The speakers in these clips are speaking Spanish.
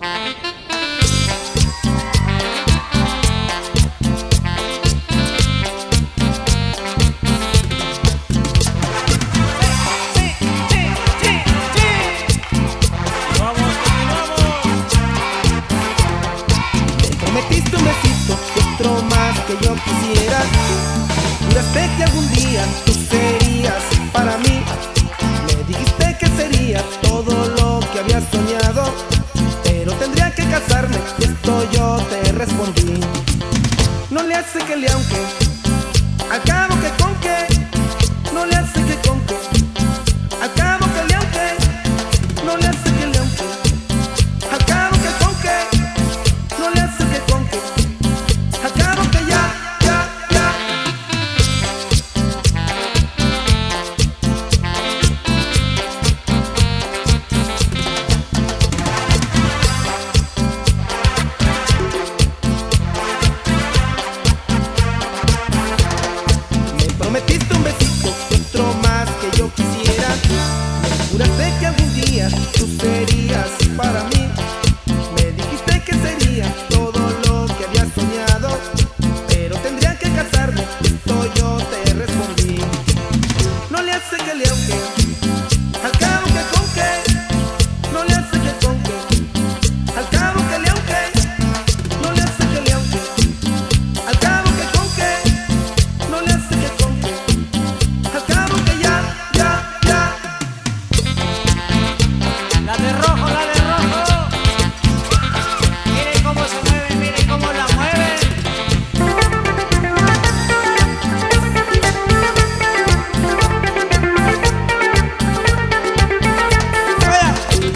Metiste un besito y otro más que yo quisiera. Juraste que algún día tú serías para mí. Me dijiste que sería todo lo que había soñado, pero tendría que casarme y esto yo te respondí. No le hace que le aunque, al cabo que con que. No le hace que con que, al cabo que le aunque. No le hace que le aunque, al cabo que con que. No le hace que con que, acabo que ya. Me prometiste un besito y otro más que yo quisiera. Juraste que algún día tú serías para mí. Me dijiste que sería todo lo que había soñado, pero tendría que casarme, esto yo te respondí. No le hace que le aunque, al cabo que con que. No le hace que con que, al cabo que le aunque. No le hace que le aunque, al cabo que con que. No le hace que con que, al cabo que ya. La de rojo, la de rojo. Miren cómo se mueve, miren cómo la mueve. ¡Vaya!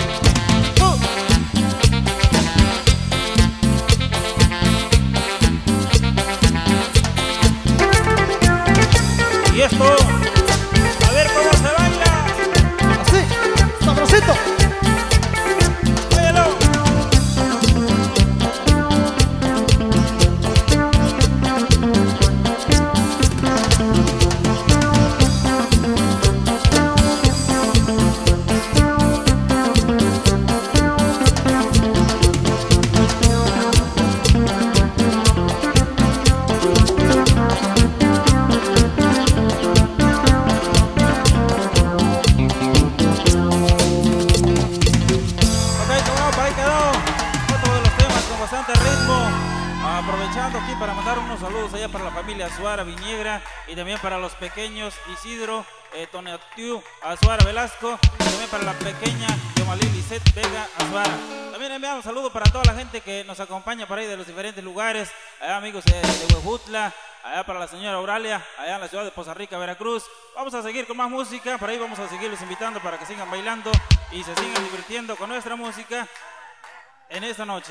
Y esto, a ver cómo se baila. Así, sabrosito. Óyelo. Bastante ritmo, aprovechando aquí para mandar unos saludos allá para la familia Azuara Viniegra y también para los pequeños Isidro, Tonatiu Azuara Velasco, y también para la pequeña Yomalí Lisette Vega Azuara. También enviamos saludos para toda la gente que nos acompaña por ahí de los diferentes lugares, allá amigos de Huejutla, allá para la señora Auralia, allá en la ciudad de Poza Rica, Veracruz. Vamos a seguir con más música, por ahí vamos a seguirles invitando para que sigan bailando y se sigan divirtiendo con nuestra música en esta noche.